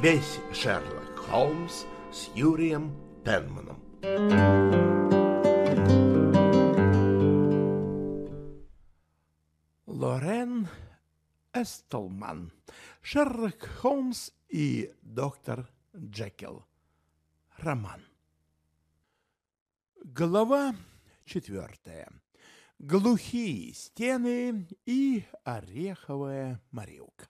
Весь Шерлок Холмс с Юрием Пенманом. Лорен Эстлман. Шерлок Холмс и доктор Джекил. Роман. Глава 4. Глухие стены и ореховая морилка.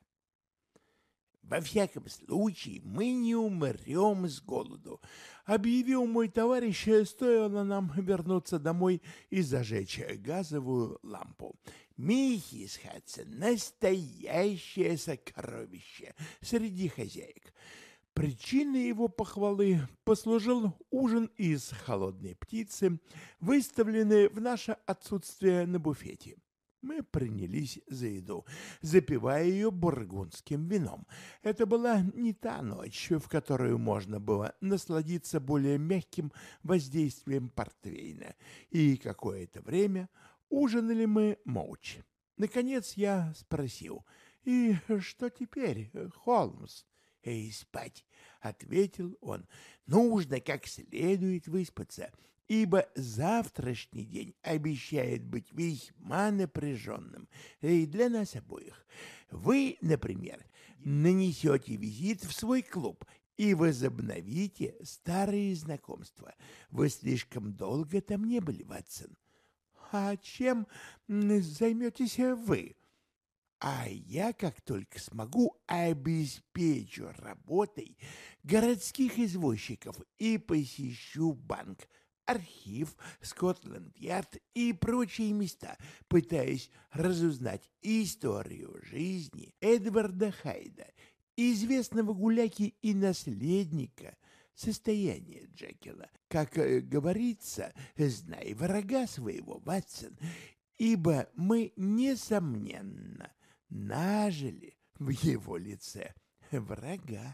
«Во всяком случае, мы не умрем с голоду», — объявил мой товарищ, стоило нам вернуться домой и зажечь газовую лампу. «Миссис Хадсон — настоящее сокровище среди хозяек». Причиной его похвалы послужил ужин из холодной птицы, выставленный в наше отсутствие на буфете. Мы принялись за еду, запивая ее бургундским вином. Это была не та ночь, в которую можно было насладиться более мягким воздействием портвейна, и какое-то время ужинали мы молча. Наконец я спросил: «И что теперь, Холмс?» «И спать», — ответил он. «Нужно как следует выспаться, ибо завтрашний день обещает быть весьма напряженным и для нас обоих. Вы, например, нанесете визит в свой клуб и возобновите старые знакомства. Вы слишком долго там не были, Ватсон». «А чем займетесь вы?» «А я, как только смогу, обеспечу работой городских извозчиков и посещу банк, архив, Скотланд-Ярд и прочие места, пытаясь разузнать историю жизни Эдварда Хайда, известного гуляки и наследника состояния Джекила. Как говорится, знай врага своего, Ватсон, ибо мы, несомненно, нажили в его лице врага».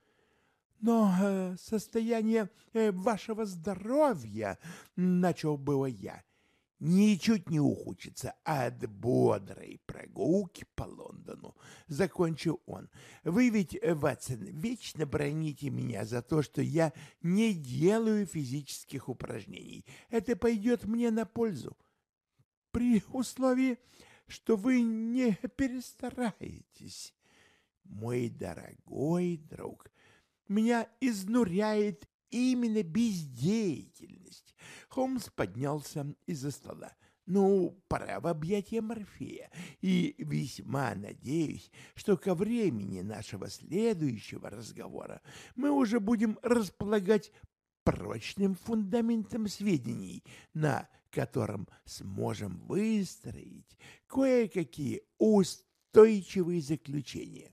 «Но состояние вашего здоровья, — начал было я, — ничуть не ухудшится от бодрой прогулки по Лондону», — закончил он. «Вы ведь, Ватсон, вечно броните меня за то, что я не делаю физических упражнений. Это пойдет мне на пользу. При условии, что вы не перестараетесь. Мой дорогой друг, меня изнуряет именно бездеятельность». Холмс поднялся из-за стола. «Ну, пора в объятия Морфея, и весьма надеюсь, что ко времени нашего следующего разговора мы уже будем располагать прочным фундаментом сведений, на котором сможем выстроить кое-какие устойчивые заключения».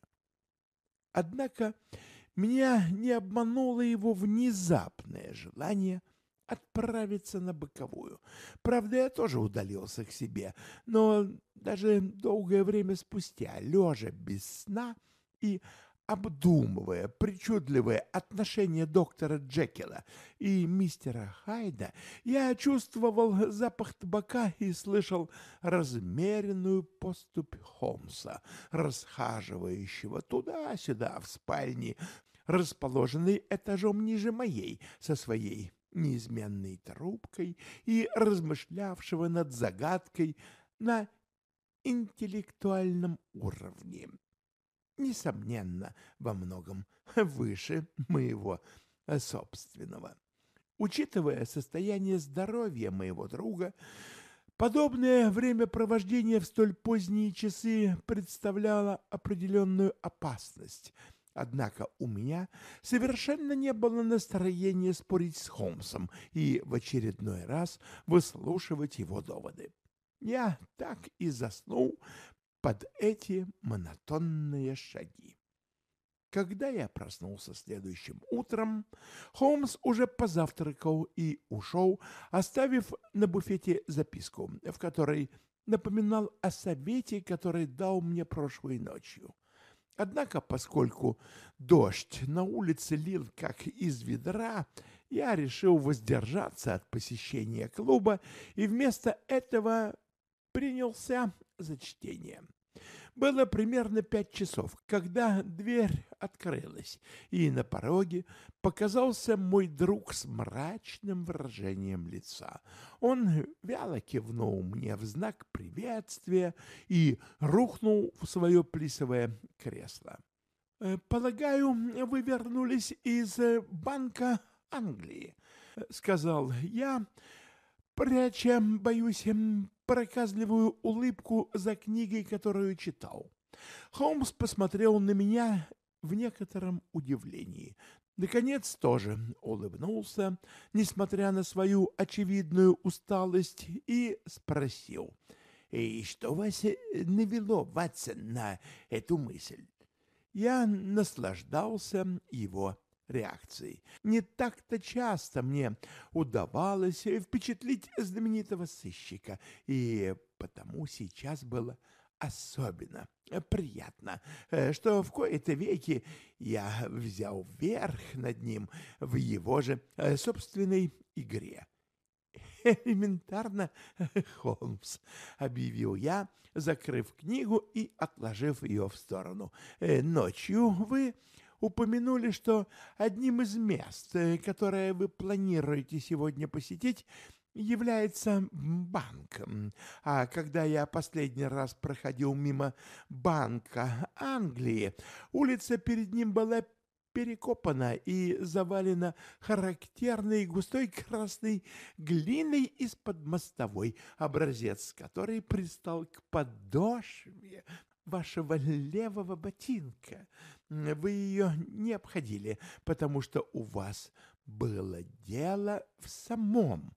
Однако меня не обмануло его внезапное желание отправиться на боковую. Правда, я тоже удалился к себе, но даже долгое время спустя, лежа без сна и обдумывая причудливые отношения доктора Джекила и мистера Хайда, я чувствовал запах табака и слышал размеренную поступь Холмса, расхаживающего туда-сюда в спальне, расположенной этажом ниже моей, со своей неизменной трубкой, и размышлявшего над загадкой на интеллектуальном уровне, несомненно, во многом выше моего собственного. Учитывая состояние здоровья моего друга, подобное времяпровождение в столь поздние часы представляло определенную опасность. Однако у меня совершенно не было настроения спорить с Холмсом и в очередной раз выслушивать его доводы. Я так и заснул под эти монотонные шаги. Когда я проснулся следующим утром, Холмс уже позавтракал и ушел, оставив на буфете записку, в которой напоминал о совете, который дал мне прошлой ночью. Однако, поскольку дождь на улице лил как из ведра, я решил воздержаться от посещения клуба и вместо этого принялся за чтение. Было примерно 5 часов, когда дверь открылась, и на пороге показался мой друг с мрачным выражением лица. Он вяло кивнул мне в знак приветствия и рухнул в свое плисовое кресло. «Полагаю, вы вернулись из Банка Англии», — сказал я, пряча, боюсь, проказливую улыбку за книгой, которую читал. Холмс посмотрел на меня в некотором удивлении. Наконец тоже улыбнулся, несмотря на свою очевидную усталость, и спросил: «И что вас навело, Ватсон, на эту мысль?» Я наслаждался его реакцией. Не так-то часто мне удавалось впечатлить знаменитого сыщика, и потому сейчас было особенно приятно, что в кои-то веки я взял верх над ним в его же собственной игре. «Элементарно, Холмс», — объявил я, закрыв книгу и отложив ее в сторону. «Ночью вы упомянули, что одним из мест, которое вы планируете сегодня посетить, является банк. А когда я последний раз проходил мимо Банка Англии, улица перед ним была перекопана и завалена характерной густой красной глиной из-под мостовой, образец которой пристал к подошве вашего левого ботинка. Вы ее не обходили, потому что у вас было дело в самом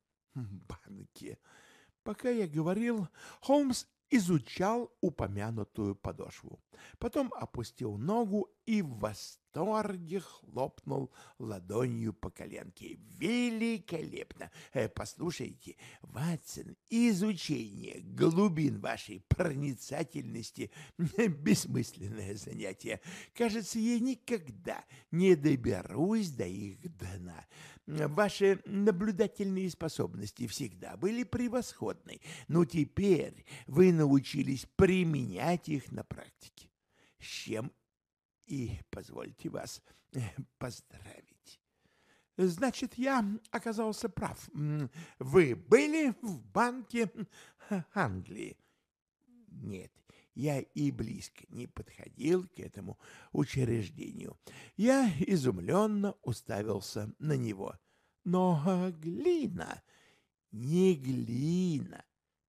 банке. Пока я говорил, Холмс изучал упомянутую подошву. Потом опустил ногу и в восторге хлопнул ладонью по коленке. «Великолепно! Послушайте, Ватсон, изучение глубин вашей проницательности — бессмысленное занятие. Кажется, я никогда не доберусь до их дна. Ваши наблюдательные способности всегда были превосходны, но теперь вы научились применять их на практике, с чем и позвольте вас поздравить. Значит, я оказался прав. Вы были в Банке Англии? Нет, я и близко не подходил к этому учреждению. Я изумленно уставился на него. Но глина, не глина,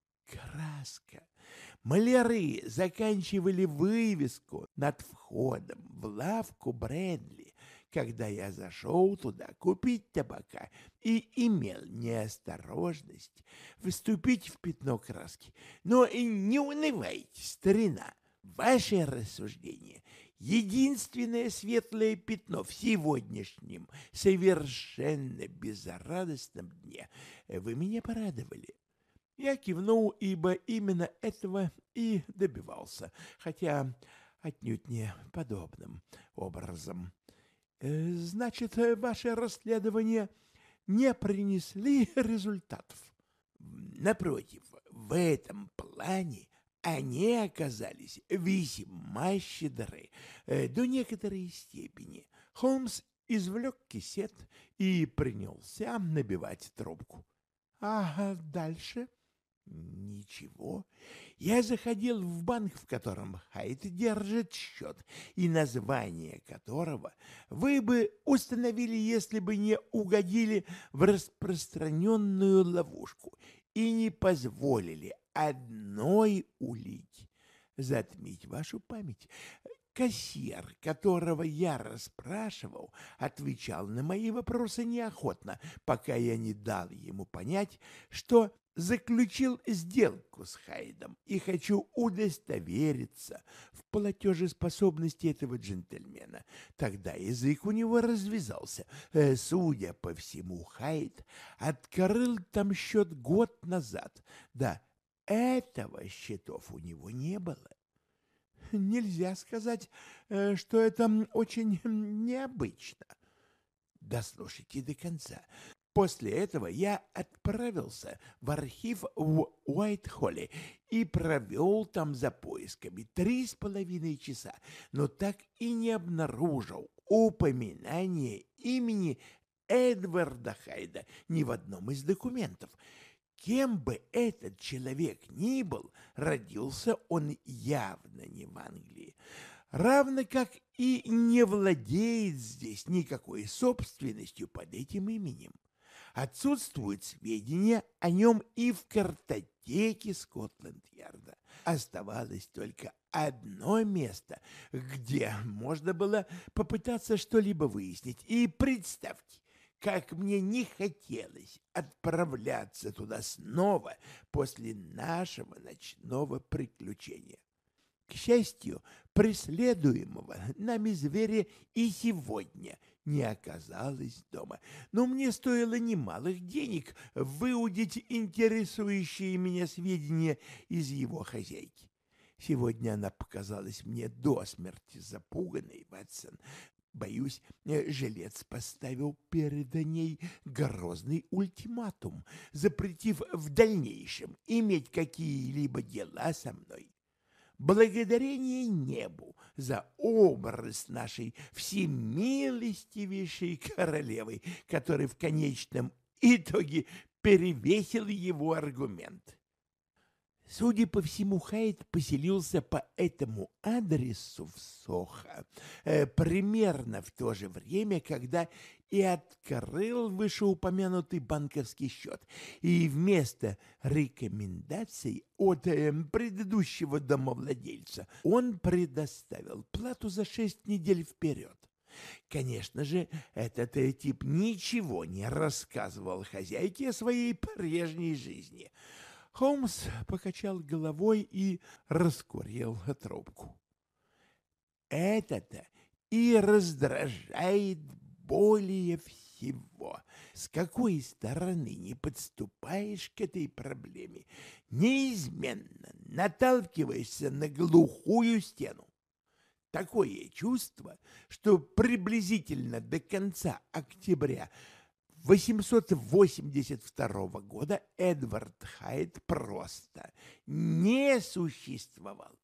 краска. Маляры заканчивали вывеску над входом в лавку Брэдли, когда я зашел туда купить табака и имел неосторожность вступить в пятно краски. Но не унывайте, старина, ваше рассуждение — единственное светлое пятно в сегодняшнем совершенно безрадостном дне. Вы меня порадовали. Я кивнул, ибо именно этого и добивался, хотя отнюдь не подобным образом. Значит, ваши расследования не принесли результатов? Напротив, в этом плане они оказались весьма щедры до некоторой степени. Холмс извлек кисет и принялся набивать трубку. А дальше? Ничего. Я заходил в банк, в котором Хайд держит счет, и название которого вы бы установили, если бы не угодили в распространенную ловушку и не позволили одной улике затмить вашу память. Кассир, которого я расспрашивал, отвечал на мои вопросы неохотно, пока я не дал ему понять, что заключил сделку с Хайдом и хочу удостовериться в платежеспособности этого джентльмена. Тогда язык у него развязался. Судя по всему, Хайд открыл там счет год назад. Да, этого счетов у него не было. Нельзя сказать, что это очень необычно. Дослушайте до конца. После этого я отправился в архив в Уайт-Холле и провел там за поисками 3,5 часа, но так и не обнаружил упоминания имени Эдварда Хайда ни в одном из документов. Кем бы этот человек ни был, родился он явно не в Англии, равно как и не владеет здесь никакой собственностью под этим именем. Отсутствуют сведения о нем и в картотеке Скотланд-Ярда. Оставалось только одно место, где можно было попытаться что-либо выяснить. И представьте, как мне не хотелось отправляться туда снова после нашего ночного приключения. К счастью, преследуемого нами зверя и сегодня не оказалось дома, но мне стоило немалых денег выудить интересующие меня сведения из его хозяйки. Сегодня она показалась мне до смерти запуганной, Ватсон. Боюсь, жилец поставил перед ней грозный ультиматум, запретив в дальнейшем иметь какие-либо дела со мной. Благодарение небу за образ нашей всемилостивейшей королевы, который в конечном итоге перевесил его аргумент. Судя по всему, Хайд поселился по этому адресу в Сохо примерно в то же время, когда и открыл вышеупомянутый банковский счет, и вместо рекомендаций от предыдущего домовладельца он предоставил плату за 6 недель вперед. Конечно же, этот тип ничего не рассказывал хозяйке о своей прежней жизни. Холмс покачал головой и раскурил трубку. Это-то и раздражает более всего. С какой стороны не подступаешь к этой проблеме, неизменно наталкиваешься на глухую стену. Такое чувство, что приблизительно до конца октября 882 года Эдвард Хайд просто не существовал.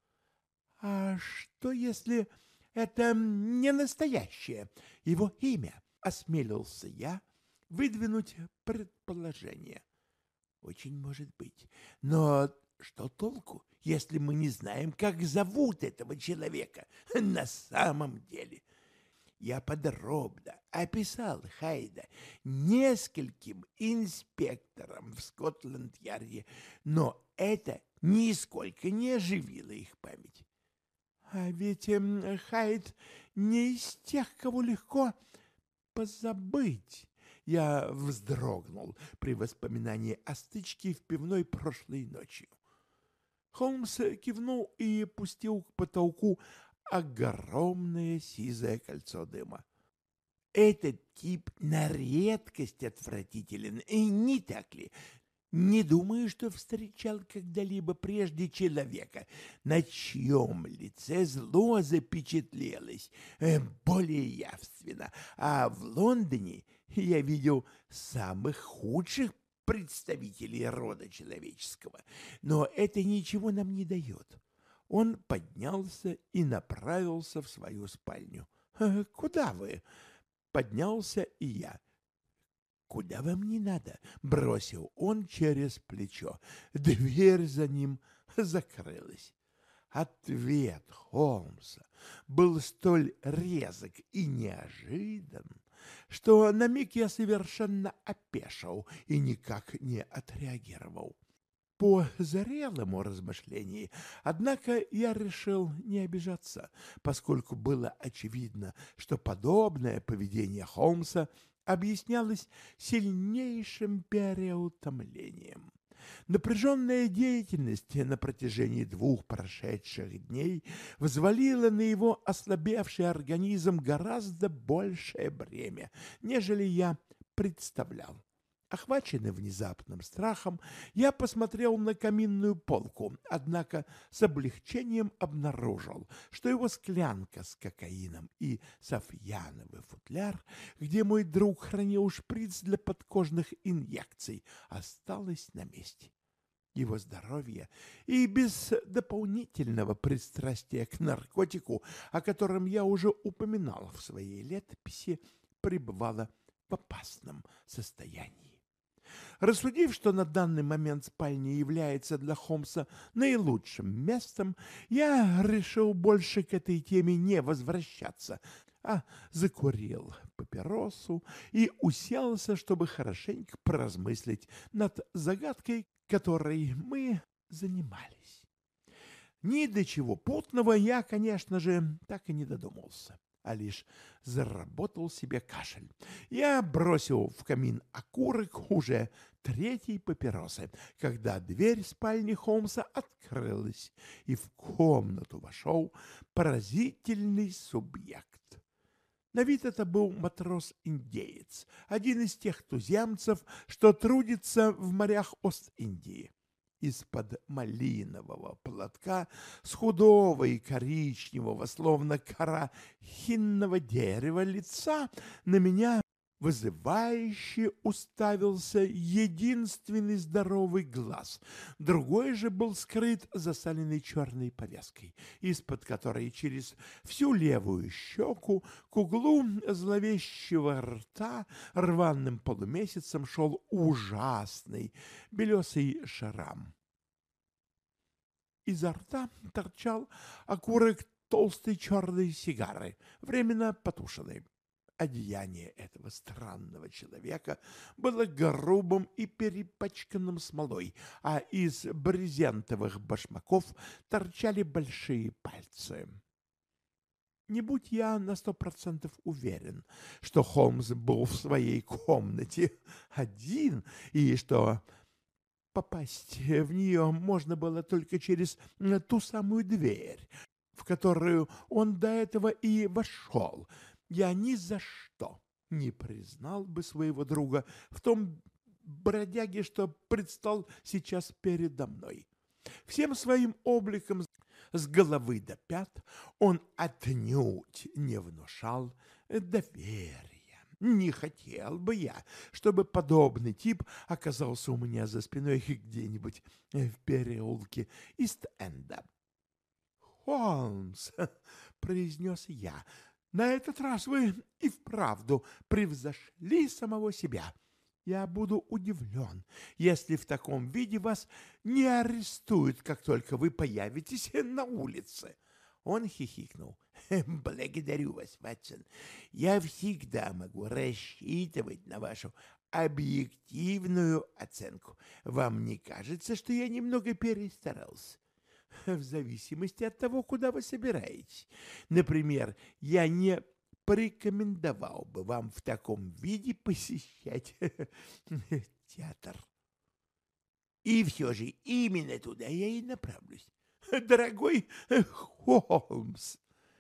А что, если это не настоящее его имя? Осмелился я выдвинуть предположение. Очень может быть. Но что толку, если мы не знаем, как зовут этого человека на самом деле? Я подробно описал Хайда нескольким инспекторам в Скотланд-Ярде, но это нисколько не оживило их память. А ведь Хайд не из тех, кого легко позабыть. Я вздрогнул при воспоминании о стычке в пивной прошлой ночью. Холмс кивнул и пустил к потолку огромное сизое кольцо дыма. Этот тип на редкость отвратителен, и не так ли? Не думаю, что встречал когда-либо прежде человека, на чьем лице зло запечатлелось более явственно, а в Лондоне я видел самых худших представителей рода человеческого, но это ничего нам не дает. Он поднялся и направился в свою спальню. «Куда вы?» Поднялся и я. «Куда вам не надо?» — бросил он через плечо. Дверь за ним закрылась. Ответ Холмса был столь резок и неожидан, что на миг я совершенно опешил и никак не отреагировал. По зрелому размышлению, однако, я решил не обижаться, поскольку было очевидно, что подобное поведение Холмса объяснялось сильнейшим переутомлением. Напряженная деятельность на протяжении 2 прошедших дней взвалила на его ослабевший организм гораздо большее бремя, нежели я представлял. Охваченный внезапным страхом, я посмотрел на каминную полку, однако с облегчением обнаружил, что его склянка с кокаином и софьяновый футляр, где мой друг хранил шприц для подкожных инъекций, осталось на месте. Его здоровье и без дополнительного пристрастия к наркотику, о котором я уже упоминал в своей летописи, пребывало в опасном состоянии. Рассудив, что на данный момент спальня является для Холмса наилучшим местом, я решил больше к этой теме не возвращаться, а закурил папиросу и уселся, чтобы хорошенько поразмыслить над загадкой, которой мы занимались. Ни до чего путного я, конечно же, так и не додумался, а лишь заработал себе кашель. Я бросил в камин окурок уже третьей папиросы, когда дверь спальни Холмса открылась, и в комнату вошел поразительный субъект. На вид это был матрос-индеец, один из тех туземцев, что трудится в морях Ост-Индии. Из-под малинового платка с худого и коричневого, словно кора хинного дерева, лица на меня вызывающе уставился единственный здоровый глаз. Другой же был скрыт засаленной черной повязкой, из-под которой через всю левую щеку к углу зловещего рта рваным полумесяцем шел ужасный белесый шрам. Изо рта торчал окурок толстой черной сигары, временно потушенной. Одеяние этого странного человека было грубым и перепачканным смолой, а из брезентовых башмаков торчали большие пальцы. Не будь я на 100% уверен, что Холмс был в своей комнате один, и что попасть в нее можно было только через ту самую дверь, в которую он до этого и вошел, я ни за что не признал бы своего друга в том бродяге, что предстал сейчас передо мной. Всем своим обликом с головы до пят он отнюдь не внушал доверия. Не хотел бы я, чтобы подобный тип оказался у меня за спиной где-нибудь в переулке Ист-Энда. «Холмс», — произнес я, — «на этот раз вы и вправду превзошли самого себя. Я буду удивлен, если в таком виде вас не арестуют, как только вы появитесь на улице». Он хихикнул. «Благодарю вас, Ватсон. Я всегда могу рассчитывать на вашу объективную оценку. Вам не кажется, что я немного перестарался? В зависимости от того, куда вы собираетесь. Например, я не порекомендовал бы вам в таком виде посещать театр. И все же именно туда я и направлюсь. Дорогой Холмс!»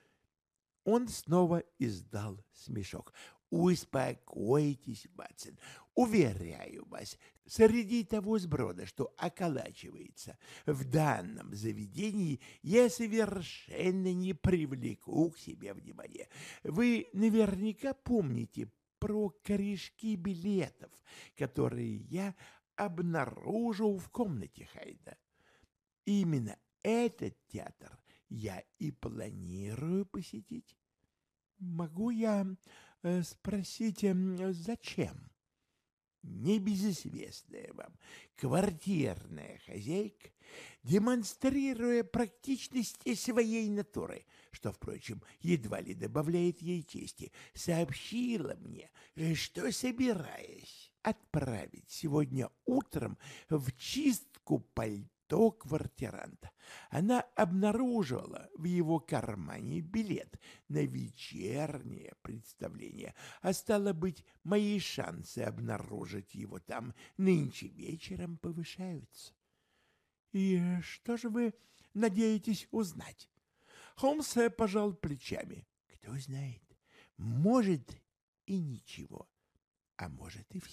Он снова издал смешок. «Успокойтесь, Ватсон. Уверяю вас, среди того сброда, что околачивается в данном заведении, я совершенно не привлеку к себе внимания. Вы наверняка помните про корешки билетов, которые я обнаружил в комнате Хайда. Именно этот театр я и планирую посетить. Могу я спросить, зачем?» Небезызвестная вам квартирная хозяйка, демонстрируя практичность своей натуры, что, впрочем, едва ли добавляет ей чести, сообщила мне, что, собираясь отправить сегодня утром в чистку пальто квартиранта, она обнаружила в его кармане билет на вечернее представление, а стало быть, мои шансы обнаружить его там нынче вечером повышаются. И что же вы надеетесь узнать? Холмс пожал плечами. Кто знает, может и ничего, а может и все.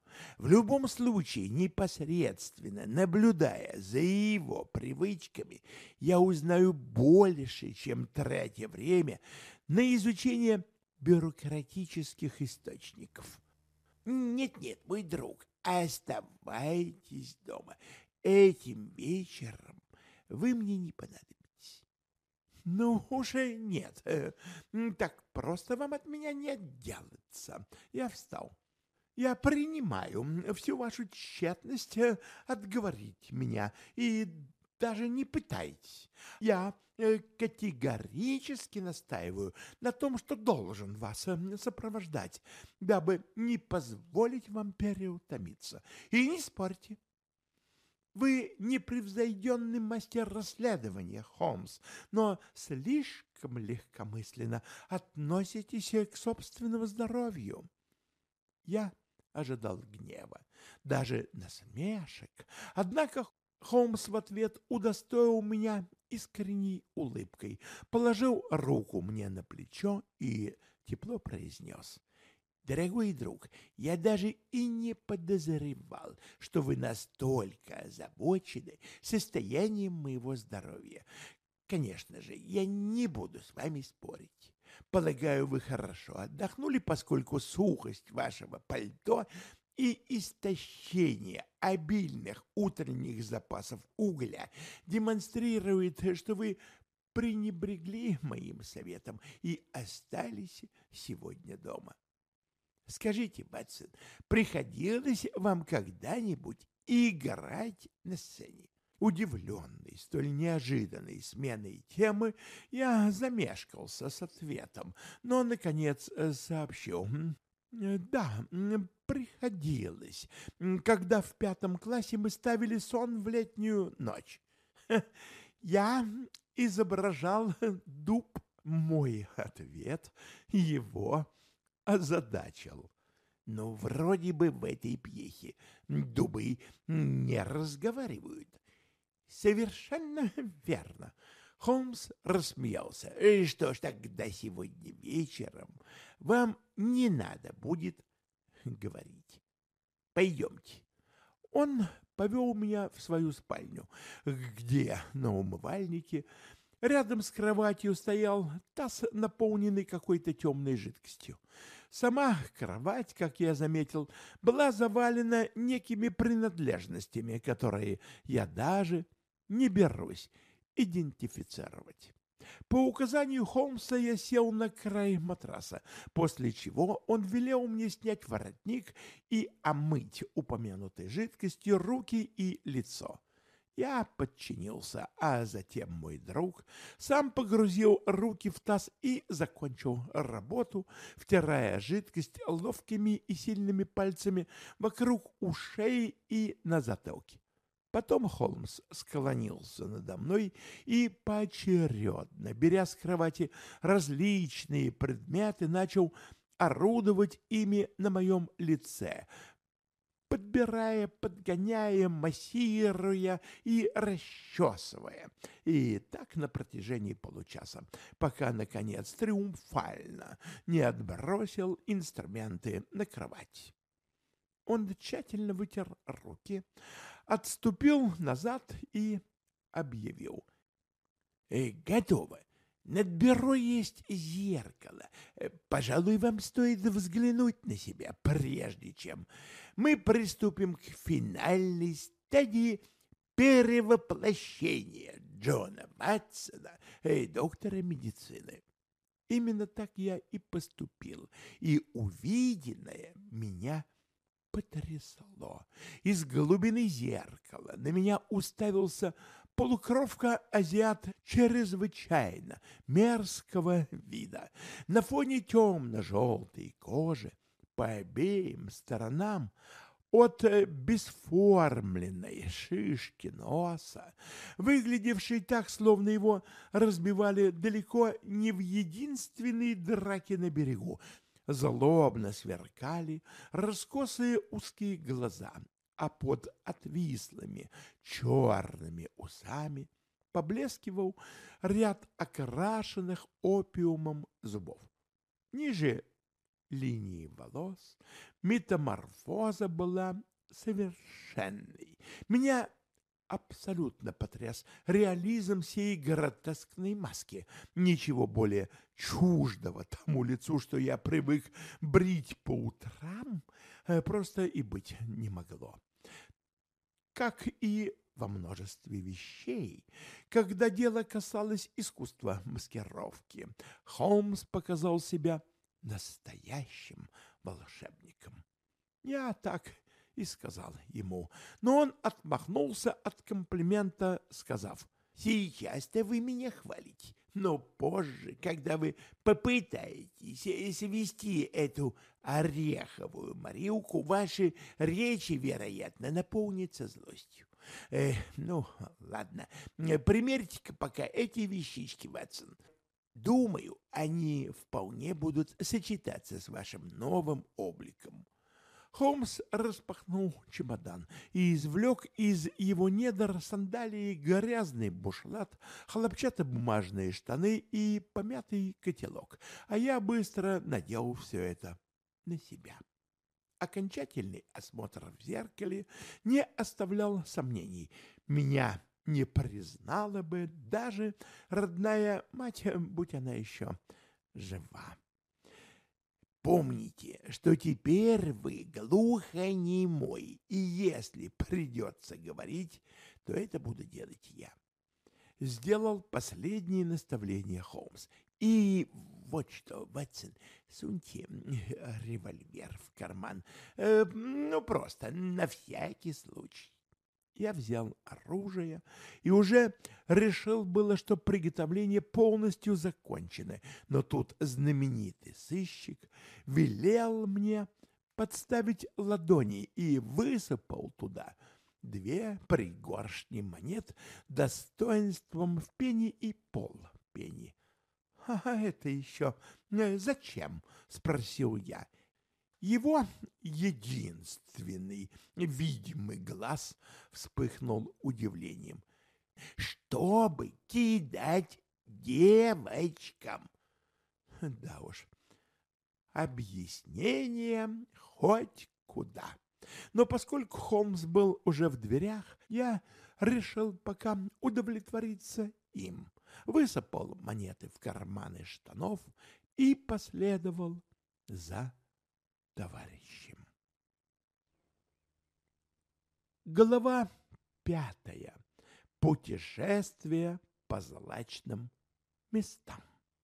В любом случае, непосредственно наблюдая за его привычками, я узнаю больше, чем тратя время на изучение бюрократических источников. Нет-нет, мой друг, оставайтесь дома. Этим вечером вы мне не понадобитесь. Ну, уже нет. Так просто вам от меня не отделаться. Я встал. Я принимаю всю вашу тщетность отговорить меня, и даже не пытайтесь. Я категорически настаиваю на том, что должен вас сопровождать, дабы не позволить вам переутомиться. И не спорьте. Вы непревзойденный мастер расследования, Холмс, но слишком легкомысленно относитесь к собственному здоровью. Я ожидал гнева, даже насмешек, однако Холмс в ответ удостоил меня искренней улыбкой, положил руку мне на плечо и тепло произнес: «Дорогой друг, я даже и не подозревал, что вы настолько озабочены состоянием моего здоровья. Конечно же, я не буду с вами спорить. Полагаю, вы хорошо отдохнули, поскольку сухость вашего пальто и истощение обильных утренних запасов угля демонстрирует, что вы пренебрегли моим советом и остались сегодня дома. Скажите, Ватсон, приходилось вам когда-нибудь играть на сцене?» Удивленный столь неожиданной сменой темы, я замешкался с ответом, но, наконец, сообщил: Да, приходилось, когда в 5 классе мы ставили сон в летнюю ночь. Я изображал дуб». Мой ответ его озадачил. Но вроде бы в этой пьесе дубы не разговаривают. Совершенно верно. Холмс рассмеялся. Что ж, тогда сегодня вечером вам не надо будет говорить. Пойдемте. Он повел меня в свою спальню, где на умывальнике рядом с кроватью стоял таз, наполненный какой-то темной жидкостью. Сама кровать, как я заметил, была завалена некими принадлежностями, которые я даже не берусь идентифицировать. По указанию Холмса я сел на край матраса, после чего он велел мне снять воротник и омыть упомянутой жидкостью руки и лицо. Я подчинился, а затем мой друг сам погрузил руки в таз и закончил работу, втирая жидкость ловкими и сильными пальцами вокруг ушей и на затылке. Потом Холмс склонился надо мной и, поочередно, беря с кровати различные предметы, начал орудовать ими на моем лице, подбирая, подгоняя, массируя и расчесывая. И так на протяжении получаса, пока, наконец, триумфально не отбросил инструменты на кровать. Он тщательно вытер руки, отступил назад и объявил: «Готово. Над бюро есть зеркало. Пожалуй, вам стоит взглянуть на себя, прежде чем мы приступим к финальной стадии перевоплощения Джона Ватсона, доктора медицины». Именно так я и поступил, и увиденное меня потрясло. Из глубины зеркала на меня уставился полукровка-азиат чрезвычайно мерзкого вида. На фоне темно-желтой кожи по обеим сторонам от бесформленной шишки носа, выглядевшей так, словно его разбивали далеко не в единственной драке на берегу, злобно сверкали раскосые узкие глаза, а под отвислыми черными усами поблескивал ряд окрашенных опиумом зубов. Ниже линии волос. Метаморфоза была совершенной. Меня абсолютно потряс реализм сей гротескной маски. Ничего более чуждого тому лицу, что я привык брить по утрам, просто и быть не могло. Как и во множестве вещей, когда дело касалось искусства маскировки, Холмс показал себя настоящим волшебником. Я так и сказал ему, но он отмахнулся от комплимента, сказав: «Сейчас-то вы меня хвалите, но позже, когда вы попытаетесь свести эту ореховую морилку, ваши речи, вероятно, наполнятся злостью. Ну, ладно, примерьте-ка пока эти вещички, Ватсон. Думаю, они вполне будут сочетаться с вашим новым обликом». Холмс распахнул чемодан и извлек из его недр сандалии грязный бушлат, хлопчатобумажные штаны и помятый котелок, а я быстро надел все это на себя. Окончательный осмотр в зеркале не оставлял сомнений. Меня не признала бы даже родная мать, будь она еще жива. Помните, что теперь вы глухонемой, и если придется говорить, то это буду делать я. Сделал последнее наставление Холмс. И вот что, Ватсон, суньте револьвер в карман. Ну, просто на всякий случай. Я взял оружие и уже решил было, что приготовления полностью закончены, но тут знаменитый сыщик велел мне подставить ладони и высыпал туда 2 пригоршни монет достоинством в пенни и полпенни. — А это еще зачем? — спросил я. Его единственный видимый глаз вспыхнул удивлением. «Чтобы кидать девочкам!» Да уж, объяснение хоть куда. Но поскольку Холмс был уже в дверях, я решил пока удовлетвориться им, высыпал монеты в карманы штанов и последовал за товарищем. Глава 5. Путешествие по злачным местам.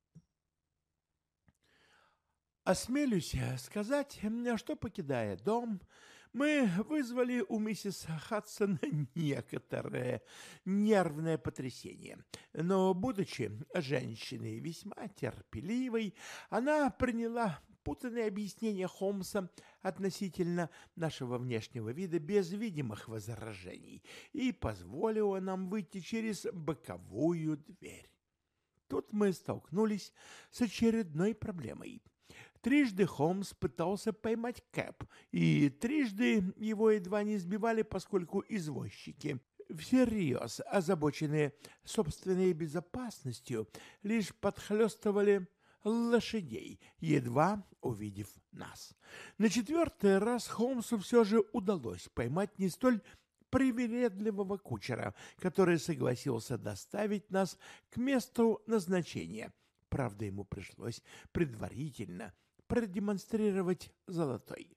Осмелюсь сказать, что, покидая дом, мы вызвали у миссис Хадсон некоторое нервное потрясение. Но, будучи женщиной весьма терпеливой, она приняла путанные объяснения Холмса относительно нашего внешнего вида без видимых возражений и позволила нам выйти через боковую дверь. Тут мы столкнулись с очередной проблемой. Трижды Холмс пытался поймать Кэб, и трижды его едва не сбивали, поскольку извозчики, всерьез озабоченные собственной безопасностью, лишь подхлёстывали лошадей, едва увидев нас. На 4-й раз Холмсу все же удалось поймать не столь привередливого кучера, который согласился доставить нас к месту назначения. Правда, ему пришлось предварительно продемонстрировать золотой.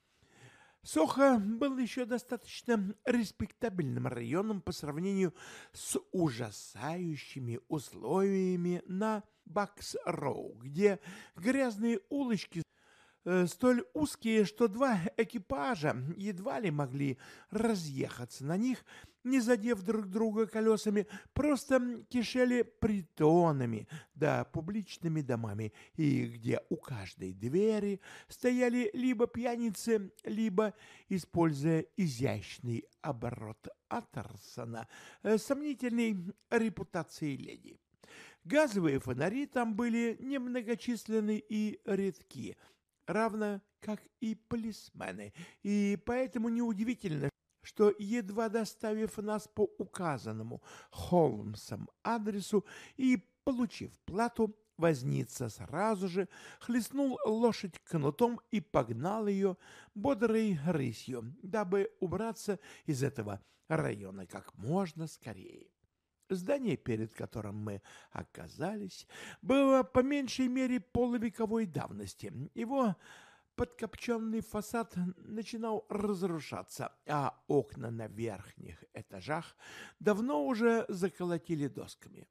Сохо был еще достаточно респектабельным районом по сравнению с ужасающими условиями на Бакс-Роу, где грязные улочки столь узкие, что 2 экипажа едва ли могли разъехаться на них, не задев друг друга колесами, просто кишели притонами да публичными домами, и где у каждой двери стояли либо пьяницы, либо, используя изящный оборот Аттерсона, сомнительной репутацией леди. Газовые фонари там были немногочисленны и редки, равно как и полисмены, и поэтому неудивительно, что, едва доставив нас по указанному Холмсом адресу и получив плату, возница сразу же хлестнул лошадь кнутом и погнал ее бодрой рысью, дабы убраться из этого района как можно скорее. Здание, перед которым мы оказались, было по меньшей мере полувековой давности. Его подкопченный фасад начинал разрушаться, а окна на верхних этажах давно уже заколотили досками.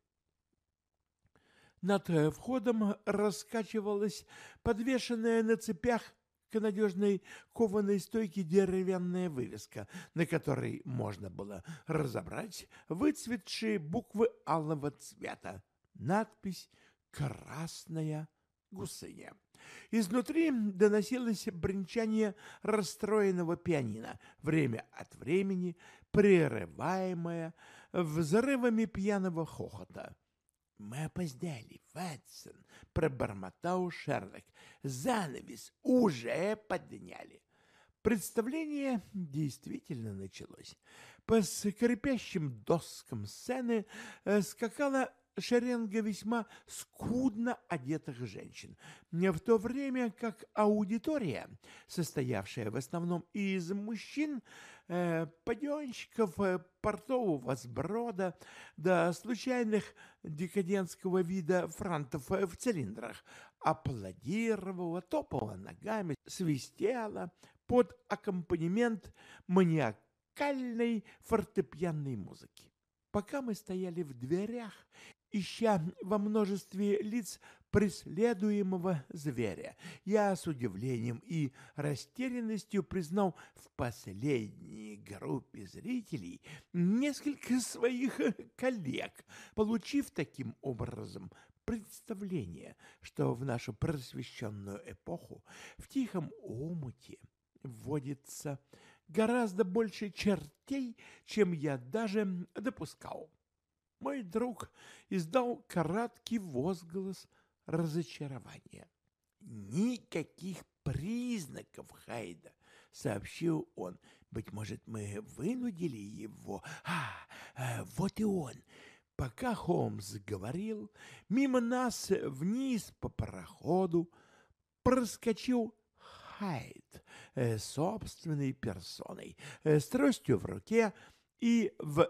Над входом раскачивалась подвешенная на цепях к надежной кованой стойке деревянная вывеска, на которой можно было разобрать выцветшие буквы алого цвета. Надпись «Красная гусыня». Изнутри доносилось бренчание расстроенного пианино, время от времени прерываемое взрывами пьяного хохота. «Мы опоздали, Ватсон», — пробормотал Шерлок. «Занавес уже подняли». Представление действительно началось. По скрипящим доскам сцены скакала шеренга весьма скудно одетых женщин, в то время как аудитория, состоявшая в основном из мужчин, паденщиков, портового сброда, до случайных декадентского вида франтов в цилиндрах, аплодировала, топала ногами, свистела под аккомпанемент маниакальной фортепианной музыки. Пока мы стояли в дверях, ища во множестве лиц преследуемого зверя, я с удивлением и растерянностью признал в последней группе зрителей несколько своих коллег, получив таким образом представление, что в нашу просвещенную эпоху в тихом омуте водится гораздо больше чертей, чем я даже допускал. Мой друг издал краткий возглас разочарования. «Никаких признаков Хайда», — сообщил он. «Быть может, мы вынудили его? Вот и он». Пока Холмс говорил, мимо нас вниз по пароходу проскочил Хайд собственной персоной, с тростью в руке и в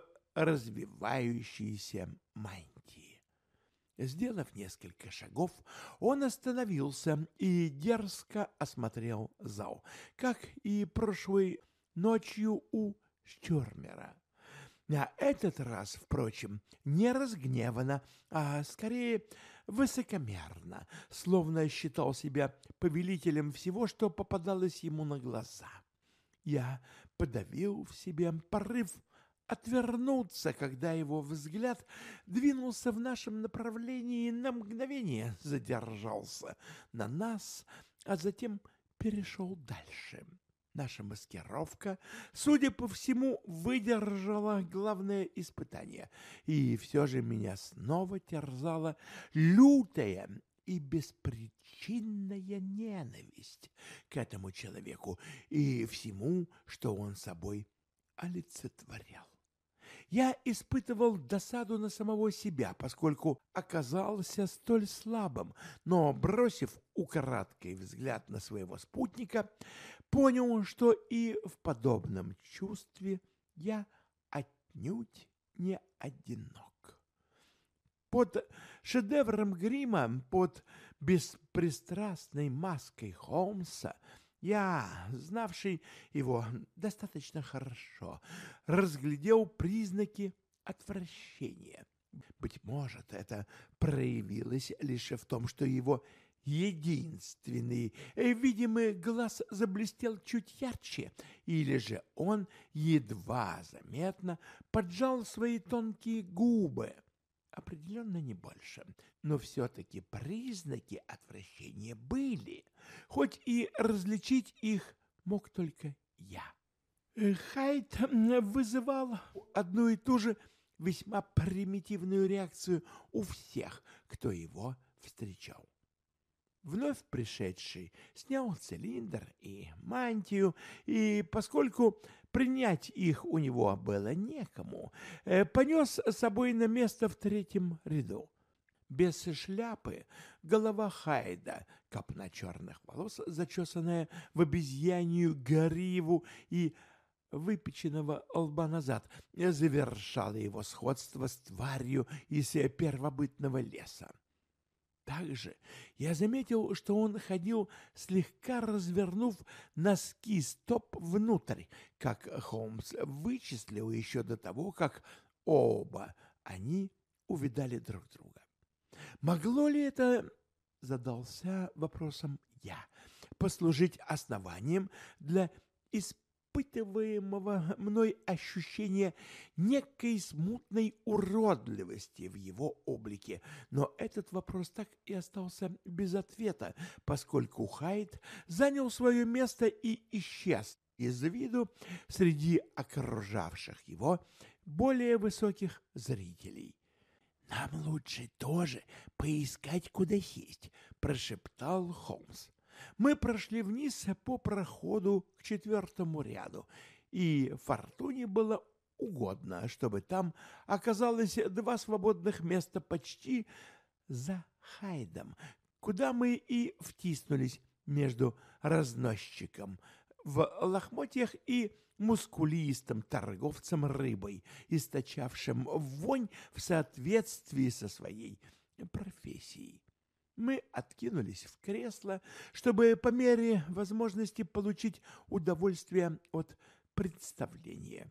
развивающейся мантии. Сделав несколько шагов, он остановился и дерзко осмотрел зал, как и прошлой ночью у Штюрмера. На этот раз, впрочем, не разгневанно, а скорее высокомерно, словно считал себя повелителем всего, что попадалось ему на глаза. Я подавил в себе порыв отвернуться, когда его взгляд двинулся в нашем направлении и на мгновение задержался на нас, а затем перешел дальше. Наша маскировка, судя по всему, выдержала главное испытание, и все же меня снова терзала лютая и беспричинная ненависть к этому человеку и всему, что он собой олицетворял. Я испытывал досаду на самого себя, поскольку оказался столь слабым, но, бросив украдкой взгляд на своего спутника, понял, что и в подобном чувстве я отнюдь не одинок. Под шедевром грима, под беспристрастной маской Холмса, я, знавший его достаточно хорошо, разглядел признаки отвращения. Быть может, это проявилось лишь в том, что его единственный видимый глаз заблестел чуть ярче, или же он едва заметно поджал свои тонкие губы. Определенно не больше, но все-таки признаки отвращения были, хоть и различить их мог только я. Хайд вызывал одну и ту же весьма примитивную реакцию у всех, кто его встречал. Вновь пришедший снял цилиндр и мантию, и, поскольку принять их у него было некому, понес с собой на место в третьем ряду. без шляпы, голова Хайда, копна черных волос, зачесанная в обезьянью гриву и выпеченного лба назад, завершало его сходство с тварью из первобытного леса. Также я заметил, что он ходил, слегка развернув носки стоп внутрь, как Холмс вычислил еще до того, как оба они увидали друг друга. Могло ли это, задался вопросом я, послужить основанием для испытываемого мной ощущения некой смутной уродливости в его облике? Но этот вопрос так и остался без ответа, поскольку Хайд занял свое место и исчез из виду среди окружавших его более высоких зрителей. «Нам лучше тоже поискать, куда сесть», — прошептал Холмс. Мы прошли вниз по проходу к 4-му ряду, и Фортуне было угодно, чтобы там оказалось 2 свободных места почти за Хайдом, куда мы и втиснулись между разносчиком в лохмотьях и мускулистым торговцем рыбой, источавшим вонь в соответствии со своей профессией. Мы откинулись в кресло, чтобы по мере возможности получить удовольствие от представления.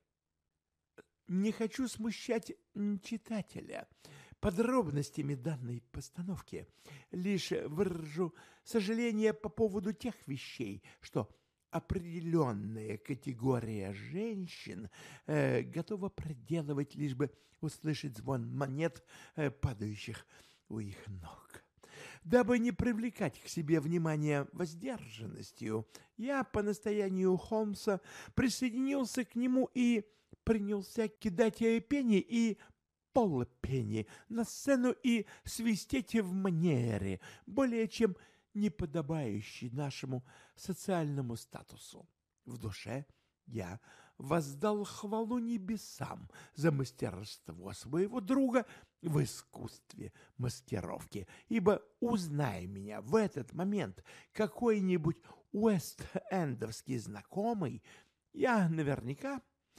Не хочу смущать читателя подробностями данной постановки, лишь выражу сожаление по поводу тех вещей, что определенная категория женщин готова проделывать, лишь бы услышать звон монет, падающих у их ног. Дабы не привлекать к себе внимание воздержанностью, я по настоянию Холмса присоединился к нему и принялся кидать пенни и полпенни на сцену и свистеть в манере, более чем неподобающей нашему социальному статусу. В душе я воздал хвалу небесам за мастерство своего друга в искусстве маскировки, ибо, узная меня в этот момент какой-нибудь уэст-эндовский знакомый, я наверняка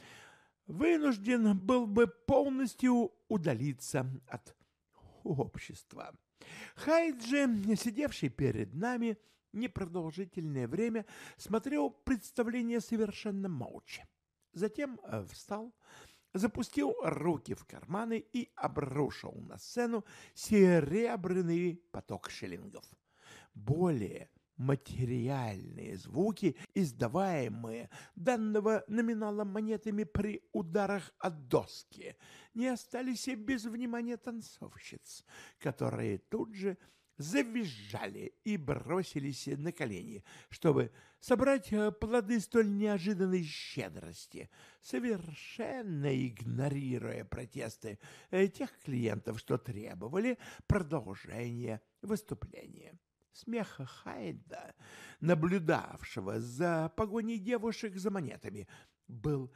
вынужден был бы полностью удалиться от общества. Хайд же, сидевший перед нами непродолжительное время, смотрел представление совершенно молча. Затем встал, запустил руки в карманы и обрушил на сцену серебряный поток шиллингов. Более материальные звуки, издаваемые данного номинала монетами при ударах от доски, не остались без внимания танцовщиц, которые тут же завизжали и бросились на колени, чтобы собрать плоды столь неожиданной щедрости, совершенно игнорируя протесты тех клиентов, что требовали продолжения выступления. Смех Хайда, наблюдавшего за погоней девушек за монетами, был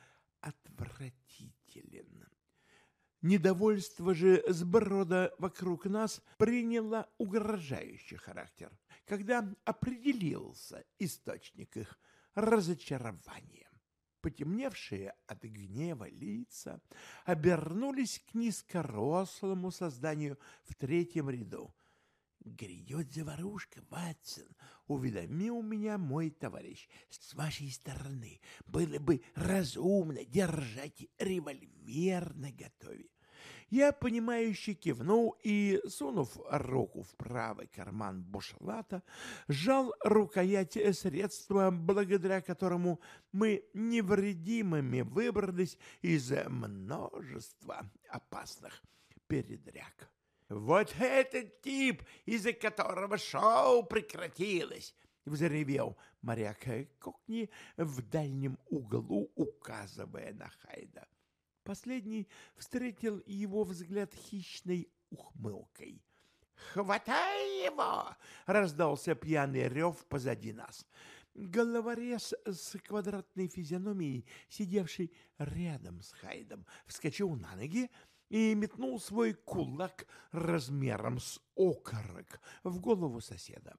отвратителен. Недовольство же сброда вокруг нас приняло угрожающий характер, когда определился источник их разочарования. Потемневшие от гнева лица обернулись к низкорослому созданию в 3-м ряду. «Грядет заварушка, Ватсон», — уведомил меня мой товарищ. «С вашей стороны было бы разумно держать револьвер наготове». Я, понимающе кивнул и, сунув руку в правый карман бушлата, сжал рукоять средства, благодаря которому мы невредимыми выбрались из множества опасных передряг. «Вот этот тип, из-за которого шоу прекратилось!» — взревел моряк Кокни в дальнем углу, указывая на Хайда. Последний встретил его взгляд хищной ухмылкой. «Хватай его!» — раздался пьяный рев позади нас. Головорез с квадратной физиономией, сидевший рядом с Хайдом, вскочил на ноги и метнул свой кулак размером с окорок в голову соседа.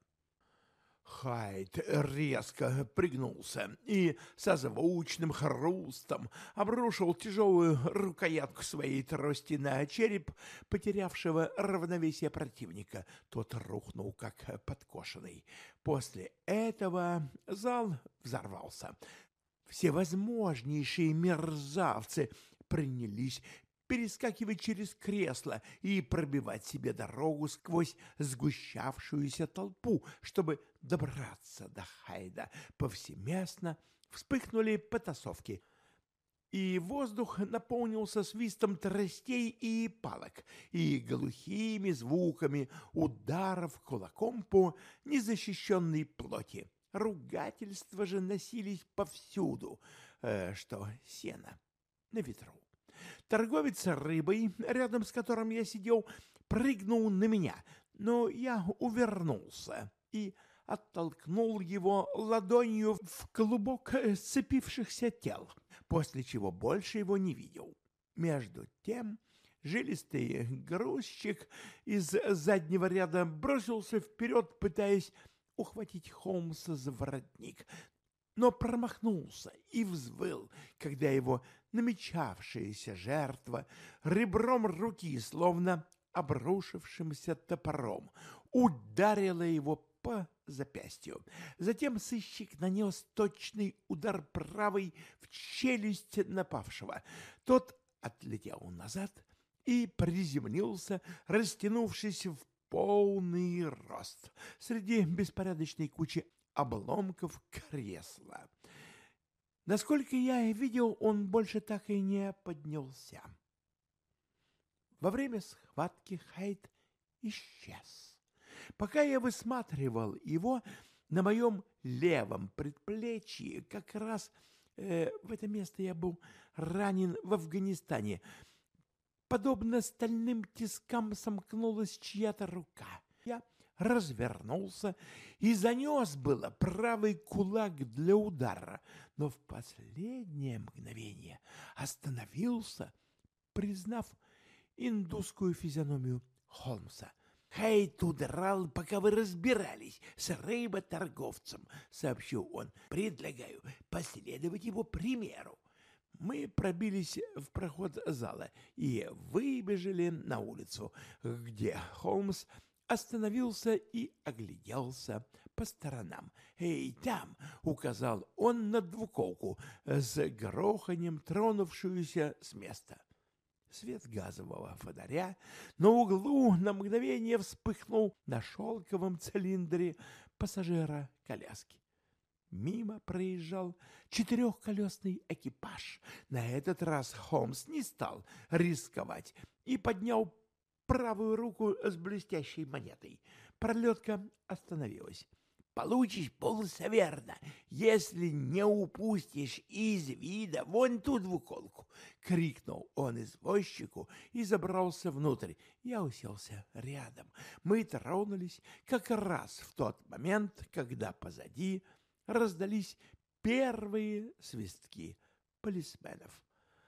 Хайд резко пригнулся и со звучным хрустом обрушил тяжелую рукоятку своей трости на череп потерявшего равновесие противника. Тот рухнул, как подкошенный. После этого зал взорвался. Всевозможнейшие мерзавцы принялись перескакивать через кресло и пробивать себе дорогу сквозь сгущавшуюся толпу, чтобы добраться до Хайда. Повсеместно вспыхнули потасовки, и воздух наполнился свистом тростей и палок и глухими звуками ударов кулаком по незащищенной плоти. Ругательства же носились повсюду, что сено на ветру. Торговец рыбой, рядом с которым я сидел, прыгнул на меня, но я увернулся и оттолкнул его ладонью в клубок сцепившихся тел, после чего больше его не видел. Между тем жилистый грузчик из заднего ряда бросился вперед, пытаясь ухватить Холмса за воротник, но промахнулся и взвыл, когда его намечавшаяся жертва ребром руки, словно обрушившимся топором, ударила его по запястью. Затем сыщик нанес точный удар правой в челюсть напавшего. Тот отлетел назад и приземлился, растянувшись в полный рост среди беспорядочной кучи обломков кресла. Насколько я видел, он больше так и не поднялся. Во время схватки Хайд исчез. Пока я высматривал его, на моем левом предплечье, как раз в это место я был ранен в Афганистане, подобно стальным тискам сомкнулась чья-то рука. Я развернулся и занес было правый кулак для удара, но в последнее мгновение остановился, признав индусскую физиономию Холмса. «Хайд удрал, пока вы разбирались с рыботорговцем», — сообщил он. «Предлагаю последовать его примеру». Мы пробились в проход зала и выбежали на улицу, где Холмс остановился и огляделся по сторонам. «Эй, там!» — указал он на двуколку, с гроханьем тронувшуюся с места. Свет газового фонаря на углу на мгновение вспыхнул на шелковом цилиндре пассажира коляски. Мимо проезжал четырехколесный экипаж. На этот раз Холмс не стал рисковать и поднял правую руку с блестящей монетой. Пролетка остановилась. «Получишь полсаверна, если не упустишь из вида вон ту двуколку!» — крикнул он извозчику и забрался внутрь. Я уселся рядом. Мы тронулись как раз в тот момент, когда позади раздались первые свистки полисменов.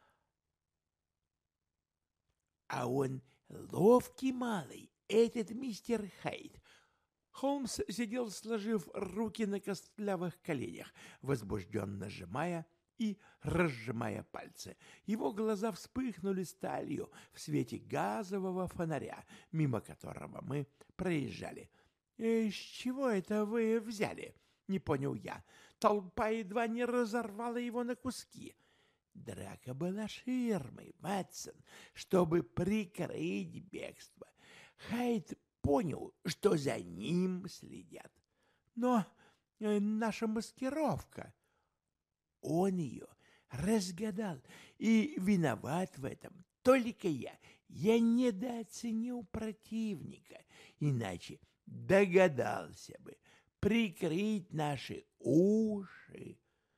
«А он ловкий малый, этот мистер Хайд!» Холмс сидел, сложив руки на костлявых коленях, возбужденно сжимая и разжимая пальцы. Его глаза вспыхнули сталью в свете газового фонаря, мимо которого мы проезжали. «С чего это вы взяли?» — не понял я. Толпа едва не разорвала его на куски. Драка была ширмой, Ватсон, чтобы прикрыть бегство. Хайд понял, что за ним следят. Но наша маскировка... Он ее разгадал, и виноват в этом только я. Я недооценил противника, иначе догадался бы прикрыть наши уши.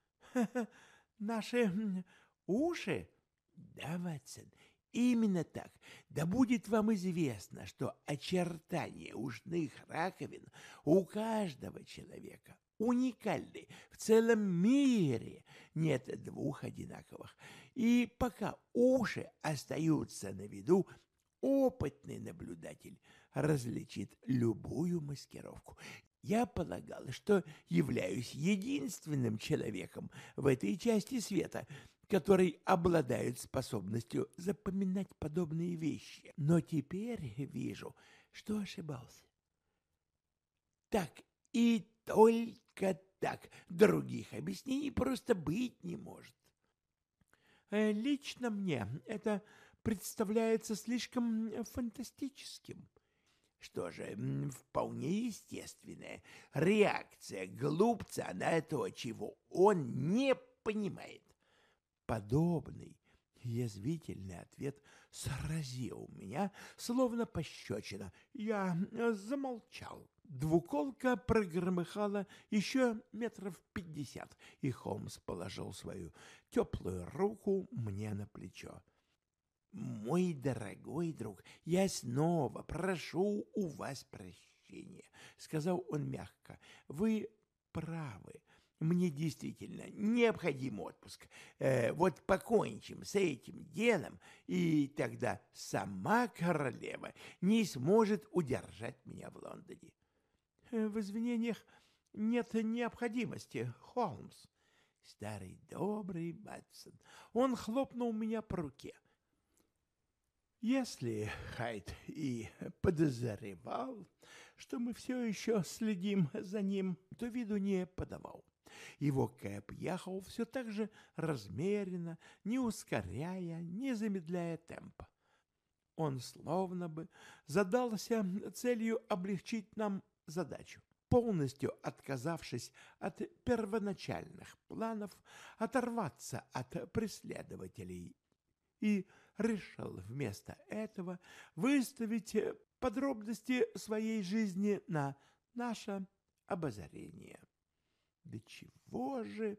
Наши уши? Да, Ватсон, именно так. Да будет вам известно, что очертания ушных раковин у каждого человека уникальны. В целом мире нет двух одинаковых. И пока уши остаются на виду, опытный наблюдатель различит любую маскировку. Я полагал, что являюсь единственным человеком в этой части света, который обладает способностью запоминать подобные вещи. Но теперь вижу, что ошибался. Так и только так. Других объяснений просто быть не может. Лично мне это представляется слишком фантастическим. Что же, вполне естественная реакция глупца на то, чего он не понимает. Подобный язвительный ответ сразил меня, словно пощечина. Я замолчал. Двуколка прогромыхала еще 50 метров, и Холмс положил свою теплую руку мне на плечо. «Мой дорогой друг, я снова прошу у вас прощения», — сказал он мягко. «Вы правы. Мне действительно необходим отпуск. Вот покончим с этим делом, и тогда сама королева не сможет удержать меня в Лондоне». «В извинениях нет необходимости, Холмс». Старый добрый Ватсон. Он хлопнул меня по руке. Если Хайд и подозревал, что мы все еще следим за ним, то виду не подавал. Его кэп ехал все так же размеренно, не ускоряя, не замедляя темпа. Он словно бы задался целью облегчить нам задачу, полностью отказавшись от первоначальных планов оторваться от преследователей, и решил вместо этого выставить подробности своей жизни на наше обозрение. До чего же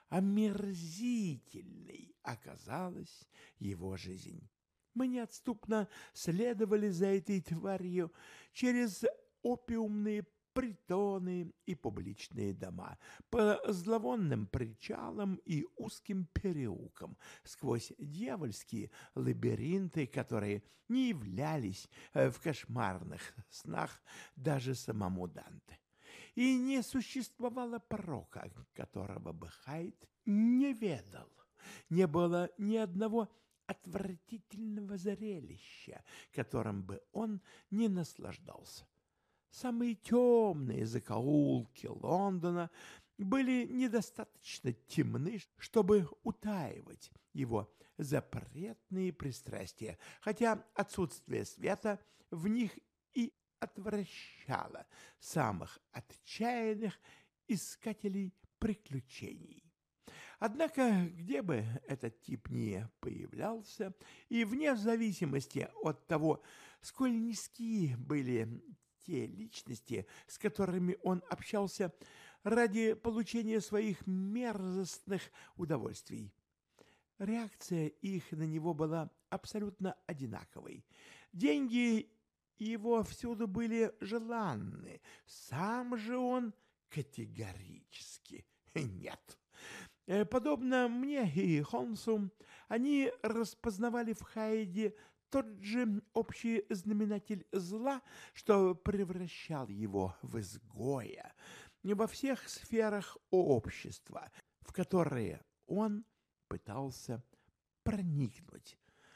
омерзительной оказалась его жизнь! Мы неотступно следовали за этой тварью через опиумные притоны и публичные дома, по зловонным причалам и узким переулкам, сквозь дьявольские лабиринты, которые не являлись в кошмарных снах даже самому Данте. И не существовало порока, которого бы Хайд не ведал. Не было ни одного отвратительного зрелища, которым бы он не наслаждался. Самые темные закоулки Лондона были недостаточно темны, чтобы утаивать его запретные пристрастия, хотя отсутствие света в них и отвращало самых отчаянных искателей приключений. Однако, где бы этот тип ни появлялся, и вне зависимости от того, сколь низки были те личности, с которыми он общался ради получения своих мерзостных удовольствий, реакция их на него была абсолютно одинаковой. Деньги его всюду были желанны, сам же он категорически нет. Подобно мне и Холмсу, они распознавали в Хайде тот же общий знаменатель зла, что превращал его в изгоя во всех сферах общества, в которые он пытался проникнуть.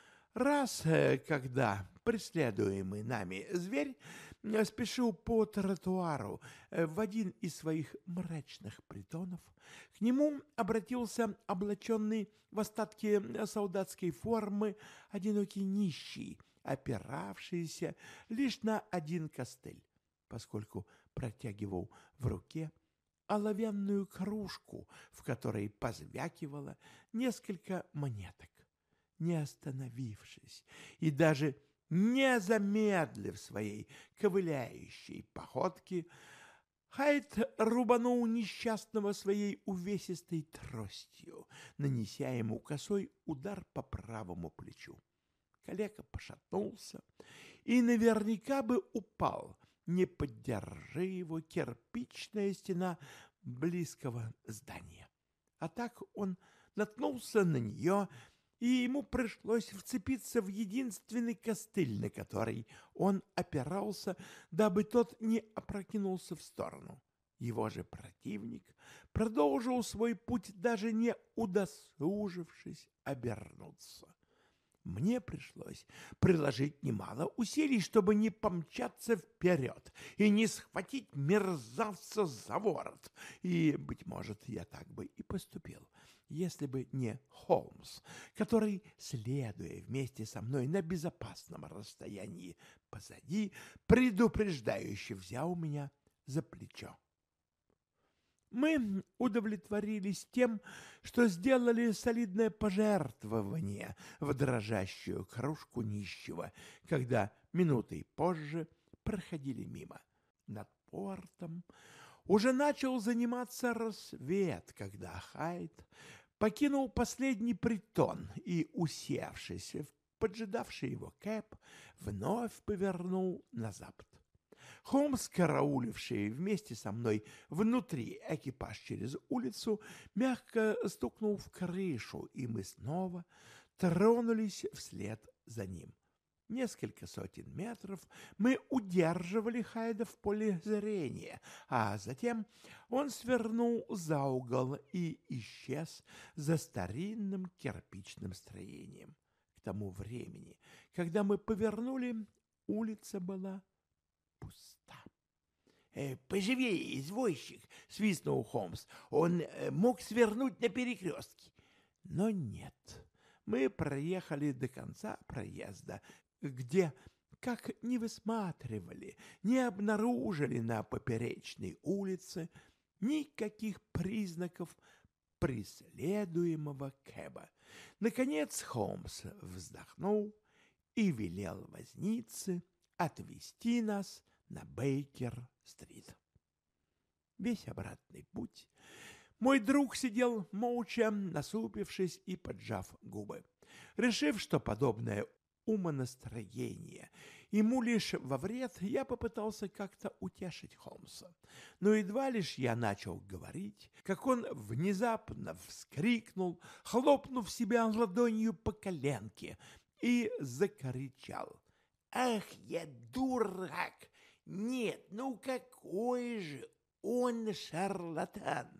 Раз, когда преследуемый нами зверь спешил по тротуару в один из своих мрачных притонов, к нему обратился облаченный в остатки солдатской формы одинокий нищий, опиравшийся лишь на один костыль, поскольку протягивал в руке оловянную кружку, в которой позвякивало несколько монеток. Не остановившись и даже не замедлив своей ковыляющей походки, Хайд рубанул несчастного своей увесистой тростью, нанеся ему косой удар по правому плечу. Калека пошатнулся и наверняка бы упал, не поддержи его кирпичная стена близкого здания. А так он наткнулся на нее, и ему пришлось вцепиться в единственный костыль, на который он опирался, дабы тот не опрокинулся в сторону. Его же противник продолжил свой путь, даже не удосужившись обернуться. Мне пришлось приложить немало усилий, чтобы не помчаться вперед и не схватить мерзавца за ворот. И, быть может, я так бы и поступил, если бы не Холмс, который, следуя вместе со мной на безопасном расстоянии позади, предупреждающе взял меня за плечо. Мы удовлетворились тем, что сделали солидное пожертвование в дрожащую кружку нищего, когда минутой позже проходили мимо. Над портом уже начал заниматься рассвет, когда Хайд покинул последний притон и, усевшись в поджидавший его кэб, вновь повернул на запад. Холмс, карауливший вместе со мной внутри экипаж через улицу, мягко стукнул в крышу, и мы снова тронулись вслед за ним. Несколько сотен метров мы удерживали Хайда в поле зрения, а затем он свернул за угол и исчез за старинным кирпичным строением. К тому времени, когда мы повернули, улица была пуста. «Поживее, извозчик!» — свистнул Холмс. «Он мог свернуть на перекрестке». Но нет. Мы проехали до конца проезда, где, как ни высматривали, не обнаружили на поперечной улице никаких признаков преследуемого кэба. Наконец Холмс вздохнул и велел вознице отвезти нас на Бейкер-стрит. Весь обратный путь мой друг сидел молча, насупившись и поджав губы. Решив, что подобное умонастроение ему лишь во вред, я попытался как-то утешить Холмса. Но едва лишь я начал говорить, как он внезапно вскрикнул, хлопнув себя ладонью по коленке, и закричал: «Ах, я дурак! Нет, ну какой же он шарлатан!»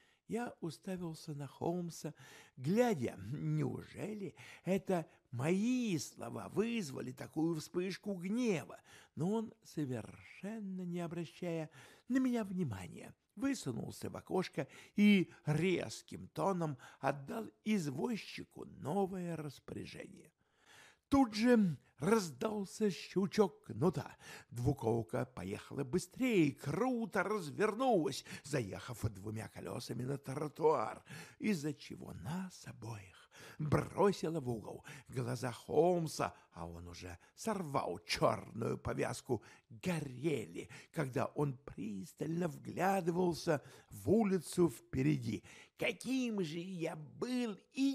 Я уставился на Холмса, глядя, неужели это мои слова вызвали такую вспышку гнева, но он, совершенно не обращая на меня внимания, высунулся в окошко и резким тоном отдал извозчику новое распоряжение. Тут же раздался щелчок кнута. Двуколка поехала быстрее и круто развернулась, заехав двумя колесами на тротуар, из-за чего нас обоих бросило в угол. Глаза Холмса, а он уже сорвал черную повязку, горели, когда он пристально вглядывался в улицу впереди. «Каким же я был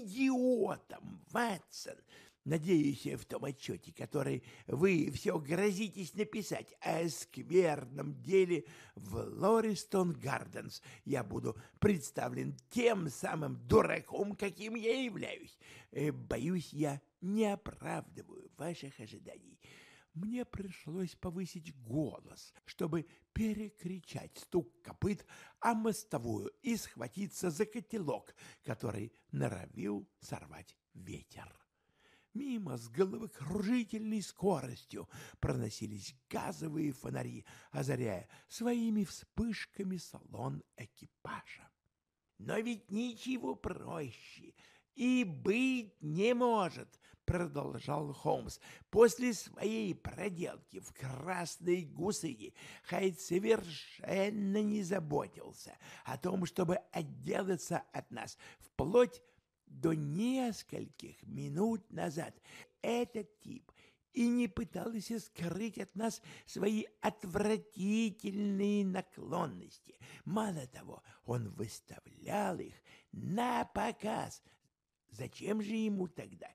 идиотом, Ватсон! Надеюсь, в том отчете, который вы все грозитесь написать о скверном деле в Лористон Гарденс, я буду представлен тем самым дураком, каким я являюсь. Боюсь, я не оправдываю ваших ожиданий». Мне пришлось повысить голос, чтобы перекричать стук копыт о мостовую и схватиться за котелок, который норовил сорвать ветер. Мимо с головокружительной скоростью проносились газовые фонари, озаряя своими вспышками салон экипажа. «Но ведь ничего проще и быть не может», — продолжал Холмс. «После своей проделки в Красной Гусыне Хайд совершенно не заботился о том, чтобы отделаться от нас вплоть до нескольких минут назад. Этот тип и не пытался скрыть от нас свои отвратительные наклонности. Мало того, он выставлял их на показ. Зачем же ему тогда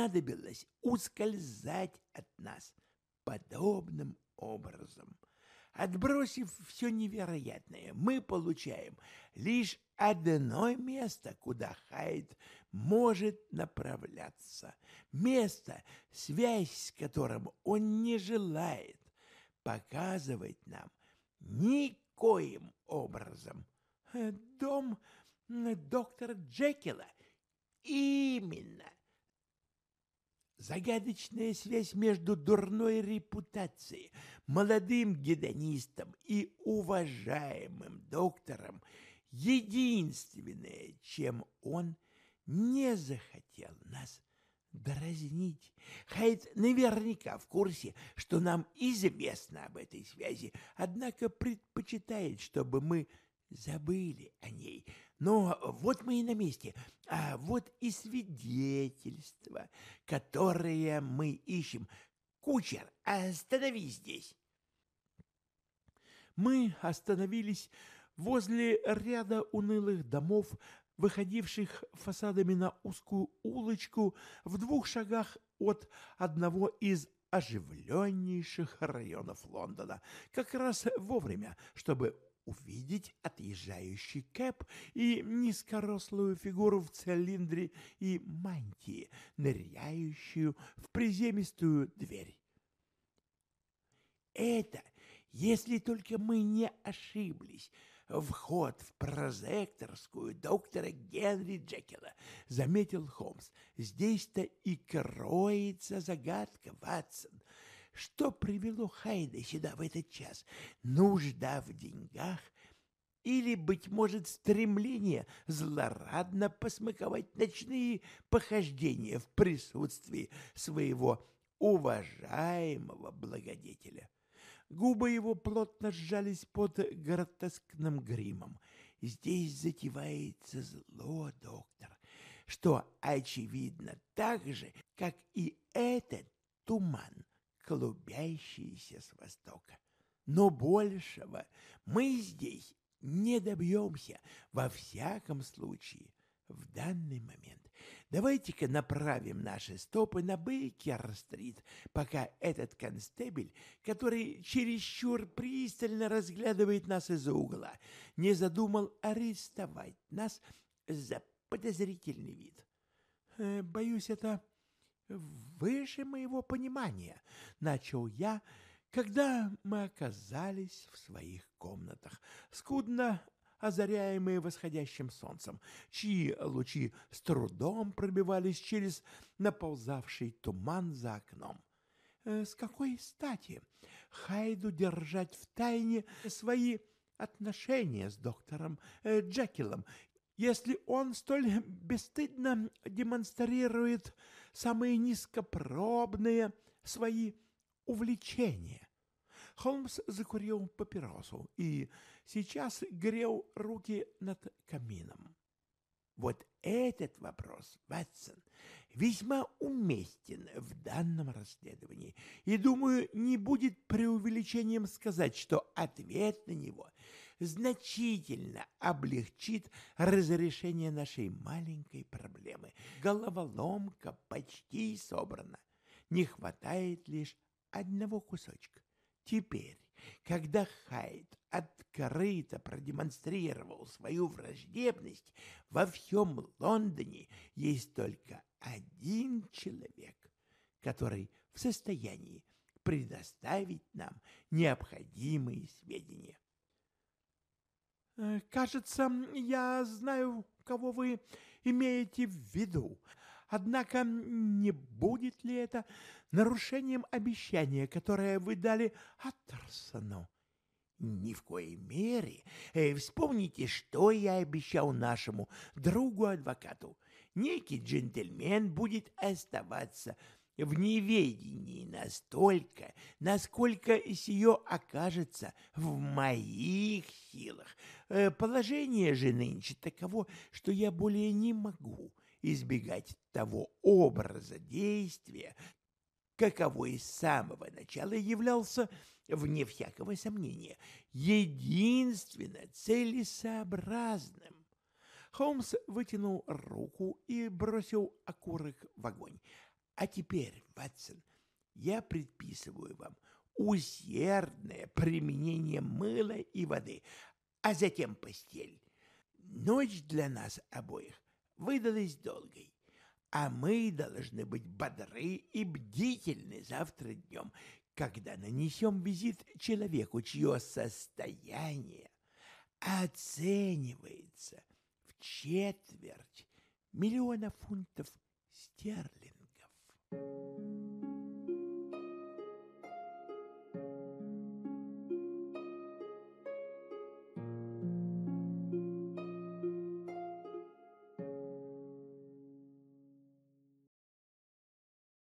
понадобилось ускользать от нас подобным образом? Отбросив все невероятное, мы получаем лишь одно место, куда Хайд может направляться. Место, связь с которым он не желает показывать нам никоим образом. Дом доктора Джекила. Именно. Загадочная связь между дурной репутацией, молодым гедонистом и уважаемым доктором — единственное, чем он не захотел нас дразнить. Хайд наверняка в курсе, что нам известно об этой связи, однако предпочитает, чтобы мы забыли о ней. Но вот мы и на месте, а вот и свидетельства, которые мы ищем. Кучер, остановись здесь. Мы остановились возле ряда унылых домов, выходивших фасадами на узкую улочку в 2 шагах от одного из оживленнейших районов Лондона, как раз вовремя, чтобы увидеть отъезжающий кэб и низкорослую фигуру в цилиндре и мантии, ныряющую в приземистую дверь. Это, если только мы не ошиблись, вход в прозекторскую доктора Генри Джекила, заметил Холмс. Здесь-то и кроется загадка, Ватсон. Что привело Хайда сюда в этот час? Нужда в деньгах или, быть может, стремление злорадно посмаковать ночные похождения в присутствии своего уважаемого благодетеля? Губы его плотно сжались под гротескным гримом. Здесь затевается зло, доктор, что очевидно так же, как и этот туман, клубящийся с востока. Но большего мы здесь не добьемся, во всяком случае, в данный момент. Давайте-ка направим наши стопы на Бейкер-стрит, пока этот констебель, который чересчур пристально разглядывает нас из-за угла, не задумал арестовать нас за подозрительный вид. Боюсь, это выше моего понимания, начал я, когда мы оказались в своих комнатах, скудно озаряемые восходящим солнцем, чьи лучи с трудом пробивались через наползавший туман за окном. С какой стати Хайду держать в тайне свои отношения с доктором Джекилом, если он столь бесстыдно демонстрирует самые низкопробные свои увлечения? Холмс закурил папиросу и сейчас грел руки над камином. Вот этот вопрос, Ватсон, весьма уместен в данном расследовании, и, думаю, не будет преувеличением сказать, что ответ на него значительно облегчит разрешение нашей маленькой проблемы. Головоломка почти собрана. Не хватает лишь одного кусочка. Теперь, когда Хайд открыто продемонстрировал свою враждебность, во всем Лондоне есть только один человек, который в состоянии предоставить нам необходимые сведения. «Кажется, я знаю, кого вы имеете в виду. Однако не будет ли это нарушением обещания, которое вы дали Аттерсону?» «Ни в коей мере. Вспомните, что я обещал нашему другу-адвокату. Некий джентльмен будет оставаться в неведении настолько, насколько сие окажется в моих силах. Положение же нынче таково, что я более не могу избегать того образа действия, каковой с самого начала являлся, вне всякого сомнения, единственно целесообразным». Холмс вытянул руку и бросил окурок в огонь. «А теперь, Ватсон, я предписываю вам усердное применение мыла и воды, а затем постель. Ночь для нас обоих выдалась долгой, а мы должны быть бодры и бдительны завтра днем, когда нанесем визит человеку, чье состояние оценивается в 250 000 000 фунтов стерлингов.